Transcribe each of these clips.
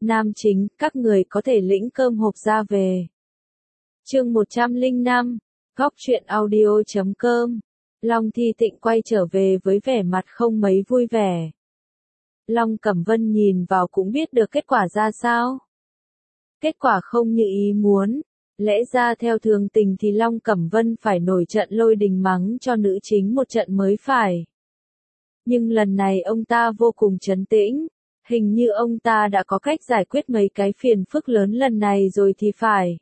Nam chính, các người có thể lĩnh cơm hộp ra về. Chương 105, Góc truyện audio.com. Long Thi Tịnh quay trở về với vẻ mặt không mấy vui vẻ. Long Cẩm Vân nhìn vào cũng biết được kết quả ra sao. Kết quả không như ý muốn. Lẽ ra theo thường tình thì Long Cẩm Vân phải nổi trận lôi đình mắng cho nữ chính một trận mới phải. Nhưng lần này ông ta vô cùng trấn tĩnh. Hình như ông ta đã có cách giải quyết mấy cái phiền phức lớn lần này rồi thì phải.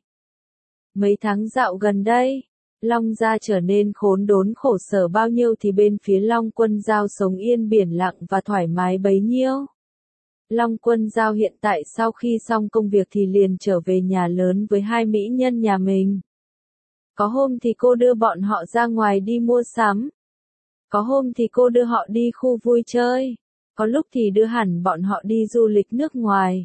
Mấy tháng dạo gần đây, Long gia trở nên khốn đốn khổ sở bao nhiêu thì bên phía Long Quân Giao sống yên biển lặng và thoải mái bấy nhiêu. Long Quân Giao hiện tại sau khi xong công việc thì liền trở về nhà lớn với hai mỹ nhân nhà mình. Có hôm thì cô đưa bọn họ ra ngoài đi mua sắm. Có hôm thì cô đưa họ đi khu vui chơi. Có lúc thì đưa hẳn bọn họ đi du lịch nước ngoài.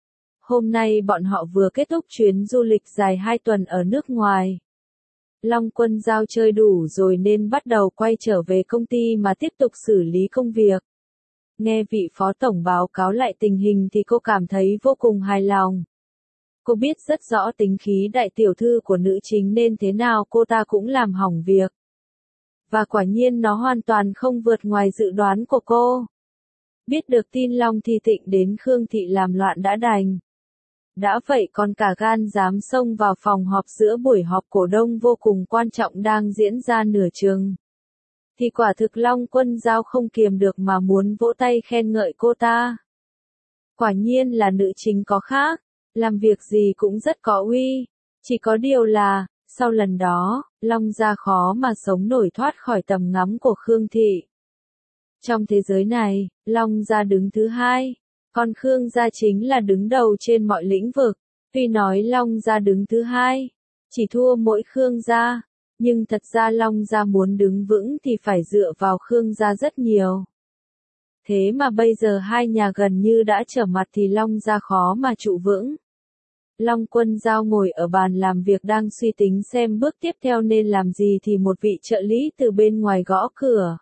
Hôm nay bọn họ vừa kết thúc chuyến du lịch dài 2 tuần ở nước ngoài. Long Quân Giao chơi đủ rồi nên bắt đầu quay trở về công ty mà tiếp tục xử lý công việc. Nghe vị phó tổng báo cáo lại tình hình thì cô cảm thấy vô cùng hài lòng. Cô biết rất rõ tính khí đại tiểu thư của nữ chính nên thế nào cô ta cũng làm hỏng việc. Và quả nhiên nó hoàn toàn không vượt ngoài dự đoán của cô. Biết được tin Long Thi Tịnh đến Khương Thị làm loạn đã đành. Đã vậy còn cả gan dám xông vào phòng họp giữa buổi họp cổ đông vô cùng quan trọng đang diễn ra nửa chừng. Thì quả thực Long Quân Giao không kiềm được mà muốn vỗ tay khen ngợi cô ta. Quả nhiên là nữ chính có khác, làm việc gì cũng rất có uy. Chỉ có điều là, sau lần đó, Long gia khó mà sống nổi thoát khỏi tầm ngắm của Khương Thị. Trong thế giới này, Long gia đứng thứ hai, còn Khương gia chính là đứng đầu trên mọi lĩnh vực. Tuy nói Long gia đứng thứ hai, chỉ thua mỗi Khương gia, nhưng thật ra Long gia muốn đứng vững thì phải dựa vào Khương gia rất nhiều. Thế mà bây giờ hai nhà gần như đã trở mặt thì Long gia khó mà trụ vững. Long Quân Giao ngồi ở bàn làm việc đang suy tính xem bước tiếp theo nên làm gì thì một vị trợ lý từ bên ngoài gõ cửa.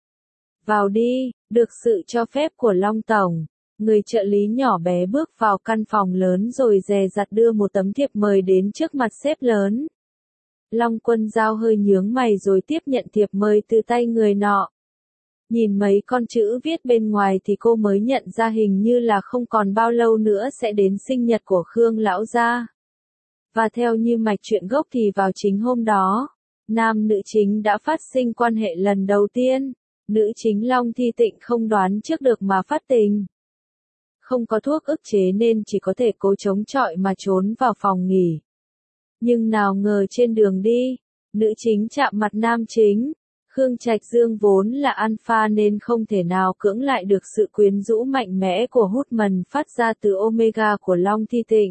Vào đi, được sự cho phép của Long Tổng. Người trợ lý nhỏ bé bước vào căn phòng lớn rồi dè dặt đưa một tấm thiệp mời đến trước mặt sếp lớn. Long Quân Giao hơi nhướng mày rồi tiếp nhận thiệp mời từ tay người nọ. Nhìn mấy con chữ viết bên ngoài thì cô mới nhận ra hình như là không còn bao lâu nữa sẽ đến sinh nhật của Khương lão gia. Và theo như mạch truyện gốc thì vào chính hôm đó, nam nữ chính đã phát sinh quan hệ lần đầu tiên. Nữ chính Long Thi Tịnh không đoán trước được mà phát tình. Không có thuốc ức chế nên chỉ có thể cố chống chọi mà trốn vào phòng nghỉ. Nhưng nào ngờ trên đường đi, nữ chính chạm mặt nam chính. Khương Trạch Dương vốn là alpha nên không thể nào cưỡng lại được sự quyến rũ mạnh mẽ của Hút-mần phát ra từ Omega của Long Thi Tịnh.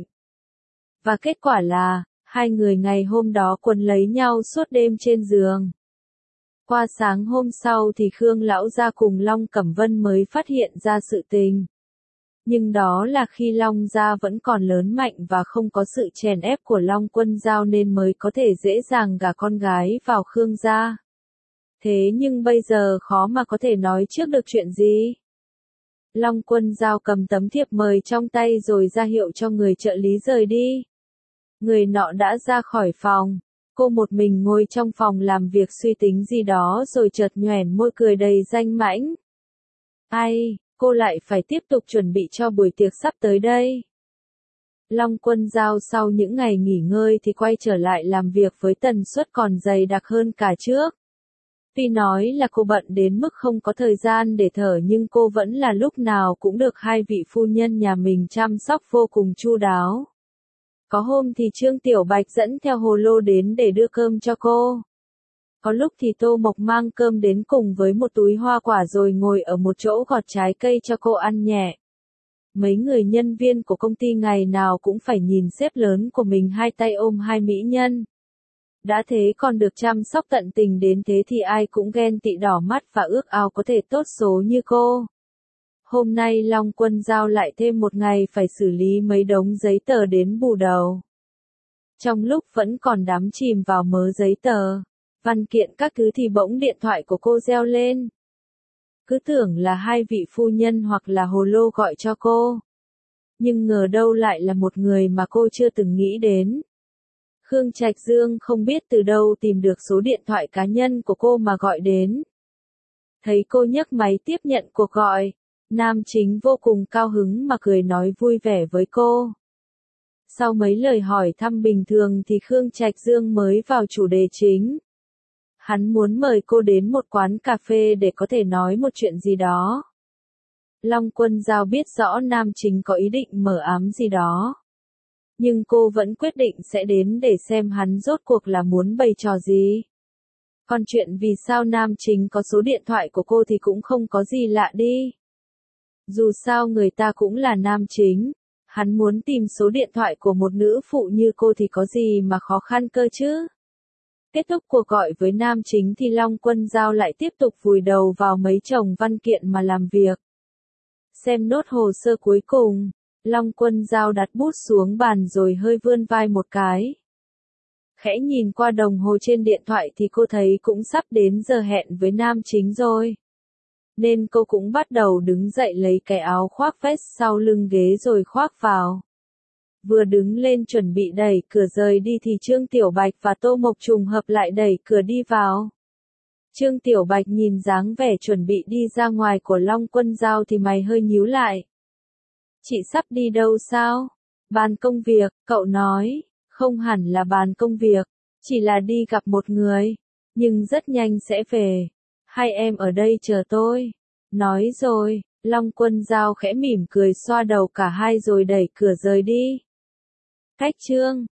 Và kết quả là, hai người ngày hôm đó quấn lấy nhau suốt đêm trên giường. Qua sáng hôm sau thì Khương lão gia cùng Long Cẩm Vân mới phát hiện ra sự tình. Nhưng đó là khi Long gia vẫn còn lớn mạnh và không có sự chèn ép của Long Quân Giao nên mới có thể dễ dàng gả con gái vào Khương gia. Thế nhưng bây giờ khó mà có thể nói trước được chuyện gì. Long Quân Giao cầm tấm thiệp mời trong tay rồi ra hiệu cho người trợ lý rời đi. Người nọ đã ra khỏi phòng. Cô một mình ngồi trong phòng làm việc suy tính gì đó rồi chợt nhoẻn môi cười đầy danh mãnh. Ai, cô lại phải tiếp tục chuẩn bị cho buổi tiệc sắp tới đây. Long Quân Giao sau những ngày nghỉ ngơi thì quay trở lại làm việc với tần suất còn dày đặc hơn cả trước. Tuy nói là cô bận đến mức không có thời gian để thở nhưng cô vẫn là lúc nào cũng được hai vị phu nhân nhà mình chăm sóc vô cùng chu đáo. Có hôm thì Trương Tiểu Bạch dẫn theo hồ lô đến để đưa cơm cho cô. Có lúc thì Tô Mộc mang cơm đến cùng với một túi hoa quả rồi ngồi ở một chỗ gọt trái cây cho cô ăn nhẹ. Mấy người nhân viên của công ty ngày nào cũng phải nhìn sếp lớn của mình hai tay ôm hai mỹ nhân. Đã thế còn được chăm sóc tận tình đến thế thì ai cũng ghen tị đỏ mắt và ước ao có thể tốt số như cô. Hôm nay Long Quân Giao lại thêm một ngày phải xử lý mấy đống giấy tờ đến bù đầu. Trong lúc vẫn còn đắm chìm vào mớ giấy tờ, văn kiện các thứ thì bỗng điện thoại của cô reo lên. Cứ tưởng là hai vị phu nhân hoặc là hồ lô gọi cho cô. Nhưng ngờ đâu lại là một người mà cô chưa từng nghĩ đến. Khương Trạch Dương không biết từ đâu tìm được số điện thoại cá nhân của cô mà gọi đến. Thấy cô nhấc máy tiếp nhận cuộc gọi, nam chính vô cùng cao hứng mà cười nói vui vẻ với cô. Sau mấy lời hỏi thăm bình thường thì Khương Trạch Dương mới vào chủ đề chính. Hắn muốn mời cô đến một quán cà phê để có thể nói một chuyện gì đó. Long Quân Giao biết rõ nam chính có ý định mở ám gì đó. Nhưng cô vẫn quyết định sẽ đến để xem hắn rốt cuộc là muốn bày trò gì. Còn chuyện vì sao nam chính có số điện thoại của cô thì cũng không có gì lạ đi. Dù sao người ta cũng là nam chính, hắn muốn tìm số điện thoại của một nữ phụ như cô thì có gì mà khó khăn cơ chứ. Kết thúc cuộc gọi với nam chính thì Long Quân Giao lại tiếp tục vùi đầu vào mấy chồng văn kiện mà làm việc. Xem nốt hồ sơ cuối cùng, Long Quân Giao đặt bút xuống bàn rồi hơi vươn vai một cái. Khẽ nhìn qua đồng hồ trên điện thoại thì cô thấy cũng sắp đến giờ hẹn với nam chính rồi. Nên cô cũng bắt đầu đứng dậy lấy cái áo khoác vest sau lưng ghế rồi khoác vào. Vừa đứng lên chuẩn bị đẩy cửa rời đi thì Trương Tiểu Bạch và Tô Mộc trùng hợp lại đẩy cửa đi vào. Trương Tiểu Bạch nhìn dáng vẻ chuẩn bị đi ra ngoài của Long Quân Giao thì mày hơi nhíu lại. Chị sắp đi đâu sao? Bàn công việc, cậu nói. Không hẳn là bàn công việc, chỉ là đi gặp một người, nhưng rất nhanh sẽ về. Hai em ở đây chờ tôi. Nói rồi, Long Quân Giao khẽ mỉm cười xoa đầu cả hai rồi đẩy cửa rời đi. Cách Trương